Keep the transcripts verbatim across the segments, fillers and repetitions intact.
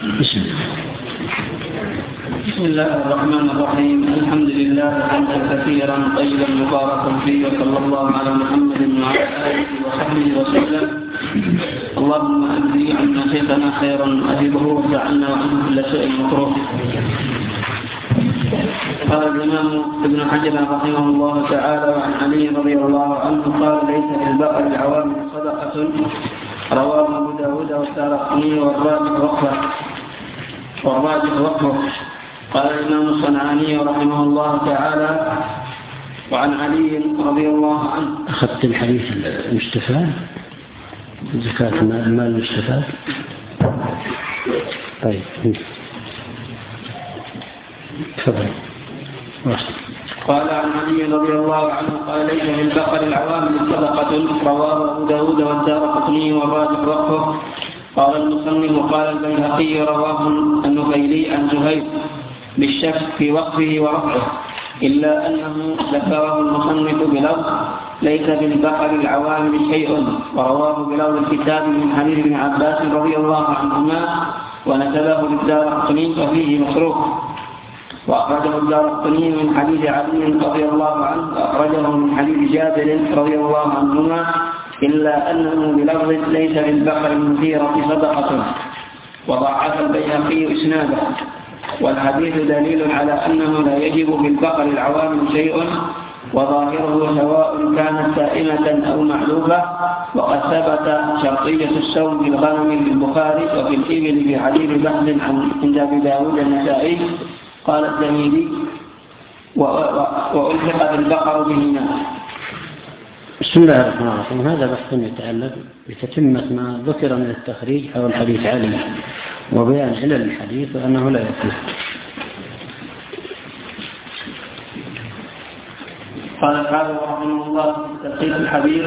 بسم الله الرحمن الرحيم. الحمد لله حمدا كثيرا طيبا مباركا فيه، وصلى الله على محمد وعلى آله وصحبه وسلم. اللهم أجزي عنا شيخنا خيرا أجبه وجعلنا وعنه كل شيء مكروه. قال الإمام ابن حجر رحمه الله تعالى وعن علي رضي الله عنه قال: ليس في البقر العوامل صدقة، رواه أبو داود والدارقطني والراجح وقفه والراجح وقفه. قال الإمام الصنعاني رحمه الله تعالى وعن علي رضي الله عنه. أخذت الحديث المستفاد زكاة المال المستفاد. طيب تفضل. قال عن علي رضي الله عنه قال: ليس في البقر العوامل صدقة، رواه أبو داود والدارقطني والراجح وقفه. قال المصنف وقال البيهقي رواه النفيلي عن زهير بالشك في وقفه ورفعه، إلا أنه ذكره المصنف بلفظ: ليس في البقر العوامل شيء، ورواه بلفظ الكتاب من حديث ابن عباس رضي الله عنهما ونسبه للدارقطني وفيه مصروف، وأخرجه الدارقطني من حديث علي رضي الله عنه، وأخرجه من حديث جابر رضي الله عنهما، إلا أنه بلفظ: ليس في البقر المثيرة صدقة، وضعف البيهقي إسناده. والحديث دليل على أنه لا يجب بالبقر العوامل شيء، وظاهره سواء كانت سائمة أو معلوفة. وقد ثبت شرطية السوم في الغنم للبخاري وفي الإبل في حديث بحث عند أبي داود النسائي. قال الزميلي: وألحق بالبقر بهما. بسم الله الرحمن الرحيم. هذا بحث يتعلق بتتمة ما ذكر من التخريج حول حديث علي وبيان علل الحديث وأنه لا يكفي. قال الحافظ رحمه الله في تلخيص الحديث: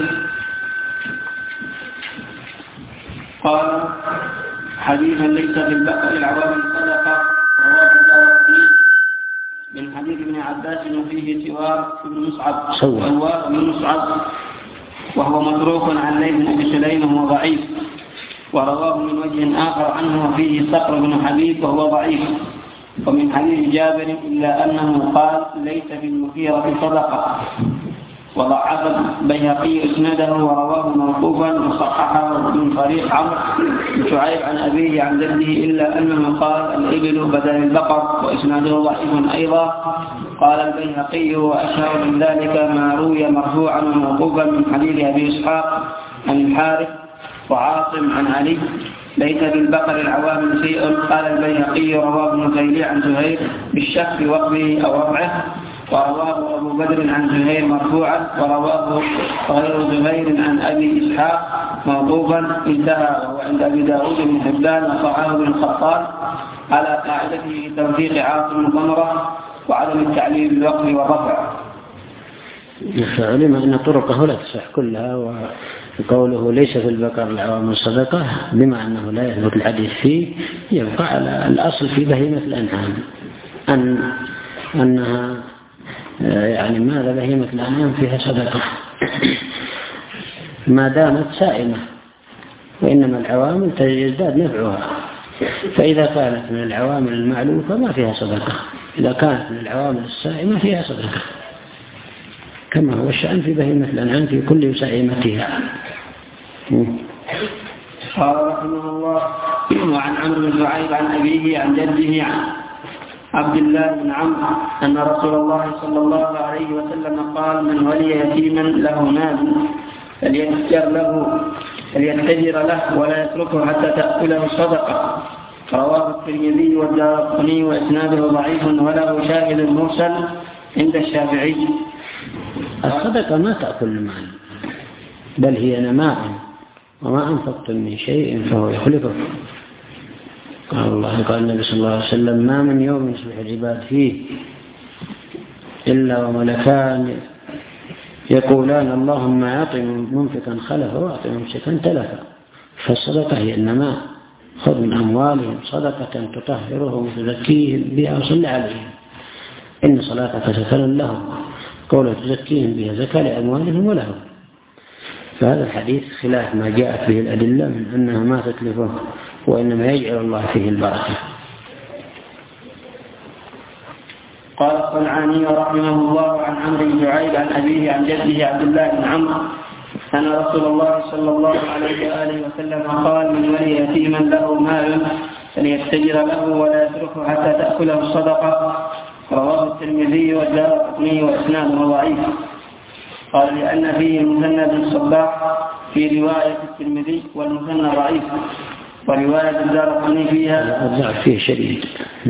قال: حديثا ليس في البقر العوامل صدقة، رواه الدارقطني من حديث ابن عباس وفيه سوار بن مصعب سوار بن مصعب وهو متروك عن ليث بن أبي سليم وهو ضعيف، ورواه من وجه آخر عنه وفيه صقر بن حبيب وهو ضعيف. ومن حديث جابر إلا أنه قال: ليس في المثيرة صدقة، وضعف البيهقي إسناده ورواه موقوفا وصححه من طريق عمرو بن شعيب عن أبيه عن جده، إلا أنه قال: الإبل بدل البقر، وإسناده ضعيف أيضا. قال البيهقي: وأشهر من ذلك ما روي مرفوعا وموقوفا من حديث أبي إسحاق عن الحارث وعاصم عن علي: ليس بالبقر العوامل شيء. قال البيهقي: رواه النفيلي عن زهير بالشك في وقفه أو رفعه، ورواه أبو بدر عن زهير مرفوعا، ورواه غير زهير عن أبي إسحاق موقوفا، انتهى. وهو عند أبي داود بن حبان وصححه بن الخطاب على قاعدته في توثيق عاصم ضمرة وعدم التعليل بالوقف والرفع. فعلم أن طرقه لا تصح كلها، وقوله ليس في البقر العوامل صدقة بما أنه لا يثبت الحديث فيه، يبقى على الأصل في بهيمة الأنعام أن أنها يعني ماذا بهيمة الأنعام فيها صدقة ما دامت سائمة، وإنما العوامل يزداد نفعها. فإذا كانت من العوامل المعلوفة ما فيها صدقة، إذا كانت من العوامل السائمة فيها صدقة، كما هو الشأن في بهيمة الأنعام في كل سائمتها. قال رحمه الله: وعن عمرو بن شعيب عن أبيه عن جده عن عبد الله بن عمرو أن رسول الله صلى الله عليه وسلم قال: من ولي يتيما له مال فليتجر له فليتجر له ولا يتركه حتى تأكله الصدقة. رواه الترمذي والدارقطني وإسناده ضعيف وله شاهد مرسل عند الشافعي. الصدقة ما تأكل المال، بل هي نماء، وما أنفقتم من شيء فهو يخلفه. قال الله قال النبي صلى الله عليه وسلم: ما من يوم يصبح العباد فيه إلا وملكان يقولان اللهم أعطِ منفقا خلفا وأعطِ ممسكا تلفا. فالصدقة هي النماء. خذ من أموالهم صدقة تطهرهم وتزكيهم بها وصل عليهم إن صلاتك سكن لهم. قوله تزكيهم بها زكاة لأموالهم ولهم. فهذا الحديث خلاف ما جاءت به الأدلة من أنها ما تتلفه وإنما يجعل الله فيه البركة. قال الصنعاني رحمه الله عن عمرو بن شعيب عن أبيه عن جده عبد الله بن عمرو أن رسول الله صلى الله عليه وآله وسلم قال: من ولي يتيما له مال فليستجر له ولا يتركه حتى تأكله الصدقة. رواه الترمذي والدارقطني وإسناده ضعيف. قال لأن فيه المثنى بن الصباح في رواية الترمذي والمثنى ضعيف، ورواية الدارقطني فيها الضعف فيه شديد،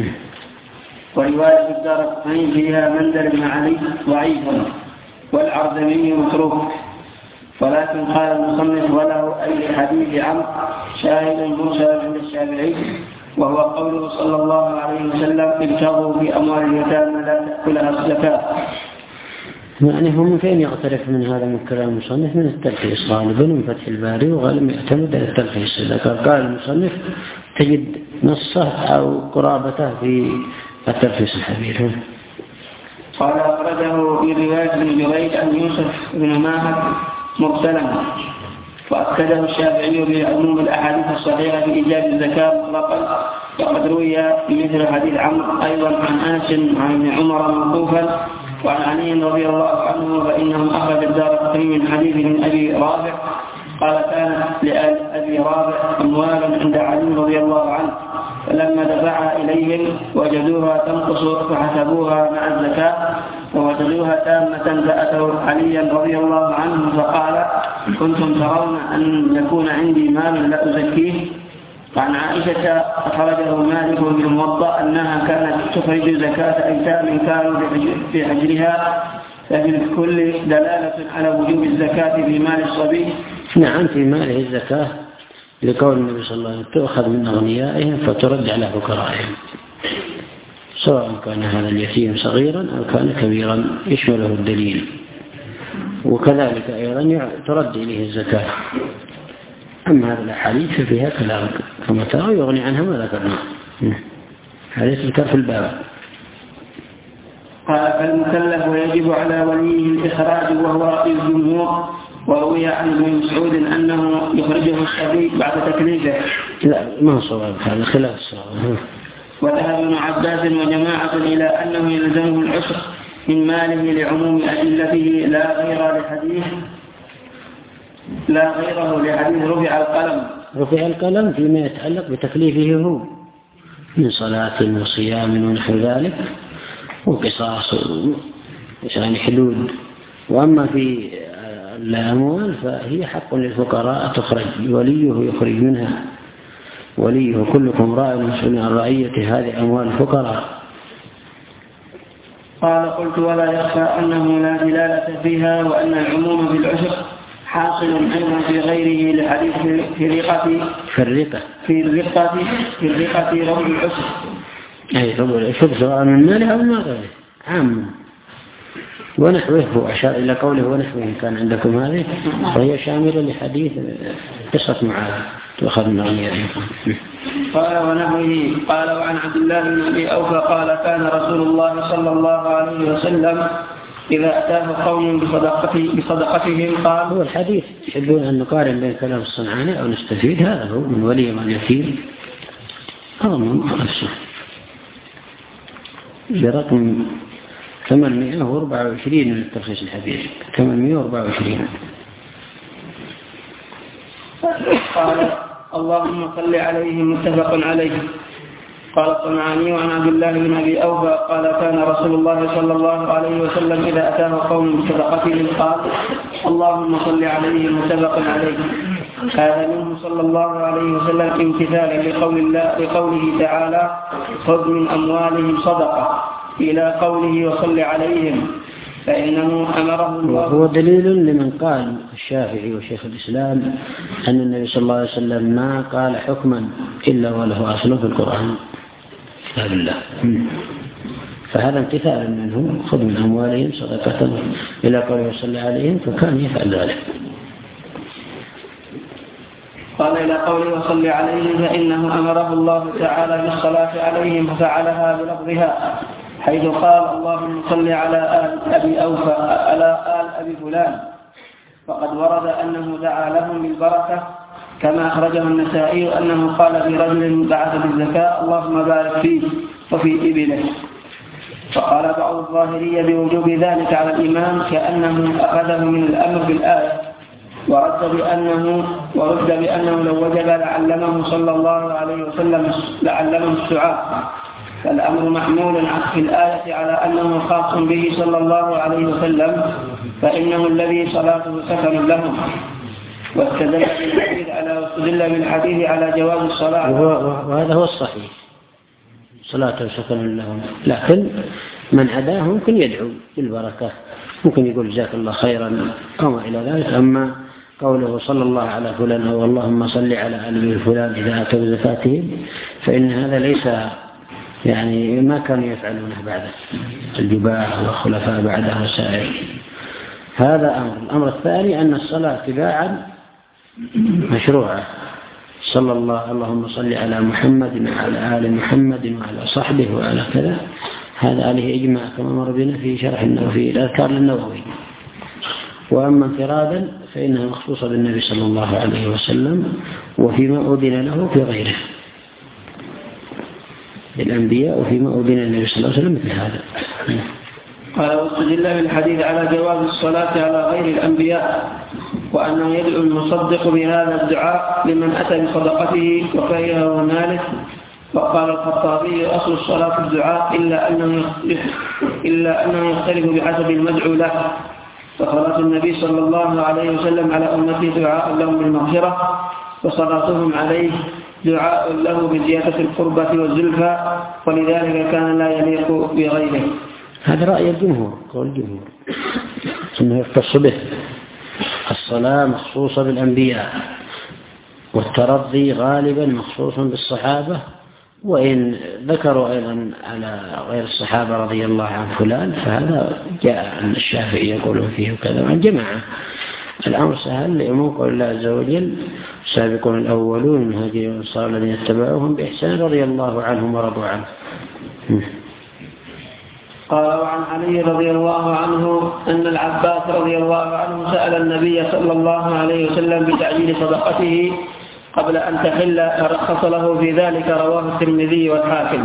ورواية الدارقطني فيها مندل بن علي ضعيف والعرزمي متروك. ولكن قال المصنف: وله أي حديث عمرو شاهد مرسل عند الشافعي، وهو قوله صلى الله عليه وسلم: ابتغوا في أموال اليتامى لا تأكلها الزكاة. يعني هم من فين يعترف من هذا من كلام المصنف؟ من التلخيص غالبا من فتح الباري، وغالبا يعتمد على التلخيص. إذا قال المصنف تجد نصه أو قرابته في التلخيص الحبير. قال أخرجه في رواية ابن جريج عن يوسف بن ماهر مرسلا، وأكده الشافعي بعموم الأحاديث الصحيحة في إيجاب الزكاة مطلقا. وقد روي مثل حديث عمرو أيضا عن أنس عن ابن عمر موقوفا وعن علي رضي الله عنه، فإنهم أخرج الدارقطني من حديث من أبي رافع قال: كانت لأبي رافع أموال عند علي رضي الله عنه، فلما دفعها إليهم وجدوها تنقص فحسبوها مع الزكاة ووجدوها تامة، فأتوا عليا رضي الله عنه فقال: كنتم ترون أن يكون عندي مال لا أزكيه؟ وعن عائشة أخرجه مالك في الموطأ أنها كانت تخرج زكاة أيتام كانوا في حجرها، ففي كل دلالة على وجوب الزكاة في مال الصبي. نعم، في ماله الزكاة لقول النبي صلى الله عليه وسلم: تؤخذ من أغنيائهم فترد على فقرائهم، سواء كان هذا اليتيم صغيرا أو كان كبيرا يشمله الدليل. وكذلك أيضا ترد إليه الزكاة. أما هذه الأحاديث فيها كلام كما ترى يغني عنها ما ذكرنا. حديث ذكر في الباب. قال: فالمكلف ويجب على وليه الإخراج وهو رأي الجمهور. وروي عن ابن مسعود أنه يخرجه الصبي بعد تكليفه. لا، ما هو صواب، هذا خلاف الصواب. وذهب ابن عباس وجماعة إلى أنه يلزمه العشر من ماله لعموم أدلته لا غير لحديث لا غيره لحديث رفع القلم. رفع القلم فيما يتعلق بتكليفه هو من صلاة وصيام ونحو ذلك وقصاص يعني حدود. وأما في الأموال فهي حق للفقراء تخرج، وليه يخرج منها، وليه كلكم راع مسؤول عن رعيته، هذه أموال الفقراء. قال: قلت: ولا يخفى أنه لا دلالة فيها، وأن العموم بالعشر حاصل أيضا في غيره لحديث في رقة في الرقة في الرقة في الرقة ربع العشر. أي ربع العشر سواء من ماله أو ما غيره عام. ونحوه هو أشار إلى قوله ونحوه كان عندكم هذه، وهي شاملة لحديث قصة معاذ تؤخذ من أغنيائهم. قال: ونحوه. قال: وعن عبد الله بن أبي أوفى قال: كان رسول الله صلى الله عليه وسلم إذا أتاه قوم بصدقته بصدقتهم قال. هو الحديث يحبون أن نقارن بين كلام الصنعاني أو نستفيد، هذا هو من ولي من يتيم أظن نفسه برقم ثمانمائة وأربعة وعشرين من التلخيص الحديث، ثمانمائة وأربعة وعشرين. قال: اللهم صل عليه متفق عليه. قال الصنعاني عن عبد الله بن أبي أوفى قال: كان رسول الله صلى الله عليه وسلم إذا أتاه قوم بصدقتهم قال: اللهم صل عليه متفق عليه. هذا منه صلى الله عليه وسلم امتثالا لقول الله لقوله تعالى: خذ من أموالهم صدقة، إلى قوله وصل عليهم، فإنه أمره الله. وهو دليل لمن قال الشافعي وشيخ الإسلام أن النبي صلى الله عليه وسلم ما قال حكما إلا وله أصل في القرآن كتاب الله، فهذا امتثال منه: خذ من أموالهم صدقة إلى قوله وصل عليهم، فكان يفعل ذلك. قال: إلى قوله وصل عليهم، فإنه أمره الله تعالى بالصلاة عليهم ففعلها بلفظها، حيث قال: اللهم صل على آل أبي أوفى على آل أبي فلان. وقد ورد أنه دعا لهم بالبركة كما أخرجه النسائي أنه قال في رجل بعث بالزكاة اللهم بارك فيه وفي إبله. فقال بعض الظاهرية بوجوب ذلك على الإمام كأنه أخذه من الأمر بالآية، ورد بأنه ورد بأنه لو وجب لعلمه صلى الله عليه وسلم لعلمه السعاء، فالأمر محمول في الآية على أنه خاص به صلى الله عليه وسلم فإنه الذي صلاته سكن لهم. واستدل بالحديث على واستدل بالحديث على جواز الصلاة، وهذا هو الصحيح، صلاته سكن لهم. لكن من عداه ممكن يدعو بالبركة، ممكن يقول جزاك الله خيرا أو ما إلى ذلك. أما قوله صلى الله على فلان أو اللهم صل على آل فلان إذا أتوا زكاتهم فإن هذا ليس يعني ما كانوا يفعلونه بعد الجباع والخلفاء بعده وسائر. هذا أمر. الأمر الثاني أن الصلاة تباعا مشروعة، صلى الله اللهم صل على محمد وعلى آل محمد وعلى صحبه وعلى كذا، هذا عليه إجماع كما مر بنا في شرح النووي الأذكار للنووي. وأما انفرادا فإنها مخصوصة بالنبي صلى الله عليه وسلم وفيما أذن له في غيره الأنبياء، وفيما أذن النبي صلى الله عليه وسلم مثل هذا. قال واستدل بالحديث على جواز الصلاة على غير الأنبياء وأنه يدعو المصدق بهذا الدعاء لمن أتى بصدقته وكرهه مالك. وقال الخطابي أصل الصلاة الدعاء إلا أنه إلا أنه يختلف بحسب المدعو له، فصلاة النبي صلى الله عليه وسلم على أمته دعاء لهم بالمغفرة، وصلاتهم عليه دعاء له بزيادة القربة والزلفى، ولذلك كان لا يليق بغيره. هذا رأي الجمهور، قول الجمهور أنه يختص به. الصلاة مخصوصة بالأنبياء، والترضي غالبا مخصوص بالصحابة، وإن ذكروا أيضا على غير الصحابة رضي الله عن فلان فهذا جاء عن الشافعي يقولون فيه وكذا عن جماعة. الأمر سهل لأمور قول الله عز وجل السابقون الأولون من هذه الأنصار الذين اتبعوهم بإحسان رضي الله عنهم ورضوا عنه. قال وعن علي رضي الله عنه أن العباس رضي الله عنه سأل النبي صلى الله عليه وسلم بتعجيل صدقته قبل أن تحل فرخص له في ذلك، رواه الترمذي والحاكم.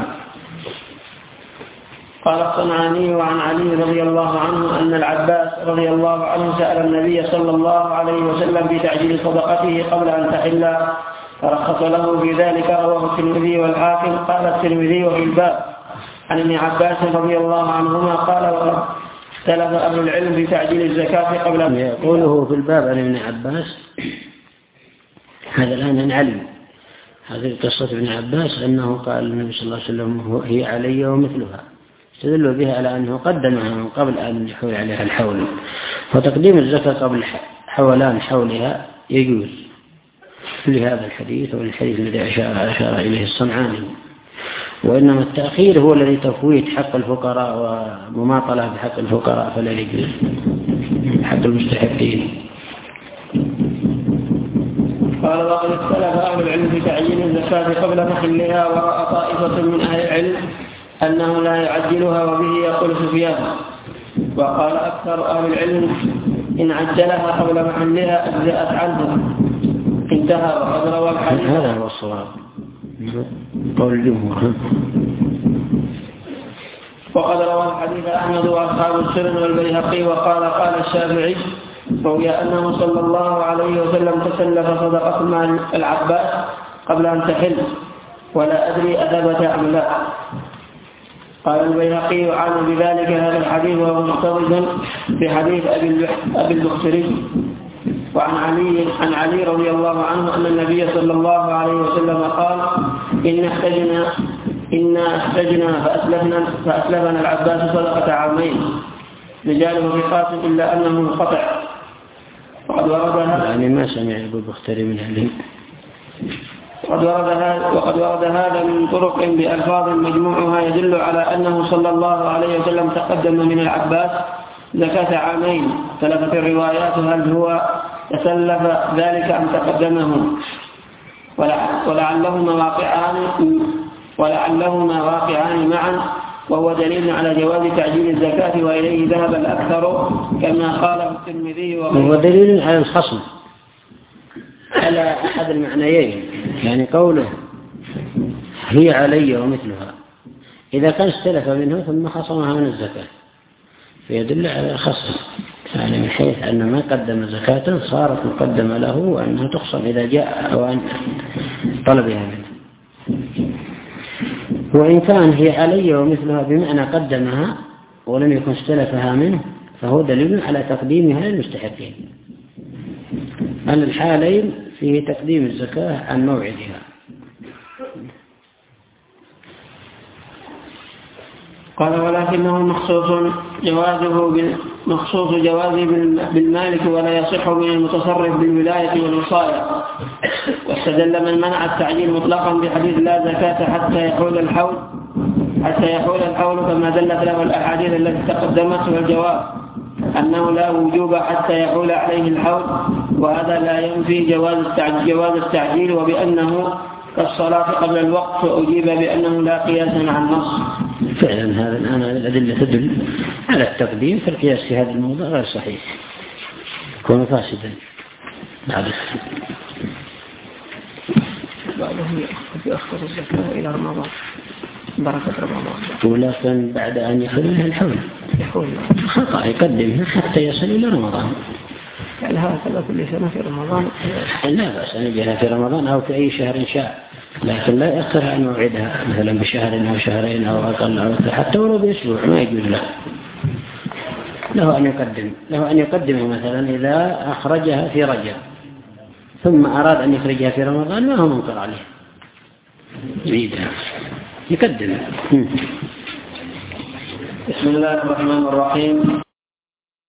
قال الصنعاني وعن علي رضي الله عنه أن العباس رضي الله عنه سأل النبي صلى الله عليه وسلم بتعجيل صدقته قبل أن تحل فرخص له في ذلك، رواه الترمذي والحاكم. قال الترمذي وفي الباب عن ابن عباس رضي الله عنهما قال وقد اختلف أهل العلم بتعجيل الزكاة قبل أن يقوله في الباب عن ابن عباس. هذا الآن عن علي، هذه قصة ابن عباس أنه قال النبي صلى الله عليه وسلم هي علي ومثلها، استدلوا بها على أنه قدمها من قبل أن يحول عليها الحول، وتقديم الزكاة قبل حولان حولها يجوز لهذا الحديث والحديث الذي أشار إليه الصنعاني. وإنما التأخير هو الذي تفويت حق الفقراء ومماطلة بحق الفقراء فلا يجوز حق المستحقين. قال وقد اختلف أهل العلم في تعيين الزكاة قبل محلها، ورأى طائفة من أهل العلم أنه لا يعجلها، وبه يقول سفيان. وقال أكثر أهل العلم إن عجلها قبل محلها أجزأت عنه، انتهى. وقد روى الحديث هذا هو الصواب قول الجمهور. وقد روى الحديث أحمد وأصحاب السنن والبيهقي. وقال قال الشافعي روي أنه صلى الله عليه وسلم تسلف صدقة مال العباس قبل أن تحل، ولا أدري أثبت أم لا. قال البيهقي وعن بذلك هذا الحديث وهو مقتضب في حديث أبي البختري. وعن علي عن علي رضي الله عنه أن النبي صلى الله عليه وسلم قال إن احتجنا إنا احتجنا فأسلفنا, فأسلفنا العباس صدقة عامين، رجاله ثقات إلا أنه منقطع. وقد ورد هذا يعني ما سمع أبو البختري من علي. وقد ورد هذا وقد ورد هذا من طرق بألفاظ مجموعها يدل على أنه صلى الله عليه وسلم تقدم من العباس زكاة عامين. اختلفت الروايات هل هو تسلف ذلك أم تقدمه، ولعلهما واقعان ولعلهما واقعان معا وهو دليل على جواز تعجيل الزكاة وإليه ذهب الأكثر كما قاله الترمذي وغيره. وهو دليل على الخصم على أحد المعنيين، يعني قوله هي علي ومثلها إذا كان استلف منه ثم خصمها من الزكاة فيدل على الخصم، يعني من حيث أن ما قدم زكاة صارت مقدمة له وأنها تخصم إذا جاء أوان طلبها منه. وإن كان هي علي ومثلها بمعنى قدمها ولم يكن استلفها منه فهو دليل على تقديمها للمستحقين. على الحالين فيه تقديم الزكاة عن موعدها. قال ولكنه مخصوص جوازه مخصوص جوازه بالمالك ولا يصح من المتصرف بالولاية والوصاية. واستدل من منع التعجيل مطلقا بحديث لا زكاة حتى يحول الحول حتى يحول الحول كما دلت له الأحاديث التي تقدمت، والجواب أنه لا وجوب حتى يحول عليه الحول، وهذا لا ينفي جواز جواز التعجيل وبأنه كالصلاة قبل الوقت، وأجيب بأنه لا قياس على النص. فعلا هذا الآن الأدلة تدل على التقديم، فالقياس في هذا الموضوع غير صحيح، يكون فاسدا بعد بعضهم يأخر الزكاة إلى رمضان بركة رمضان، ولكن بعد أن يحول له الحول يحول خطأ يقدمه حتى يصل إلى رمضان. يعني هذا كل سنة في رمضان لا بأس أن يجيها في رمضان أو في أي شهر شاء، لكن لا يأخر عن موعدها مثلا بشهر أو شهرين أو أقل أو حتى ولو بأسبوع ما يجوز له. له أن يقدم له أن يقدمه مثلا إذا أخرجها في رجب ثم أراد أن يخرجها في رمضان ما هو منكر عليه، يريدها يقدمها. بسم الله الرحمن الرحيم.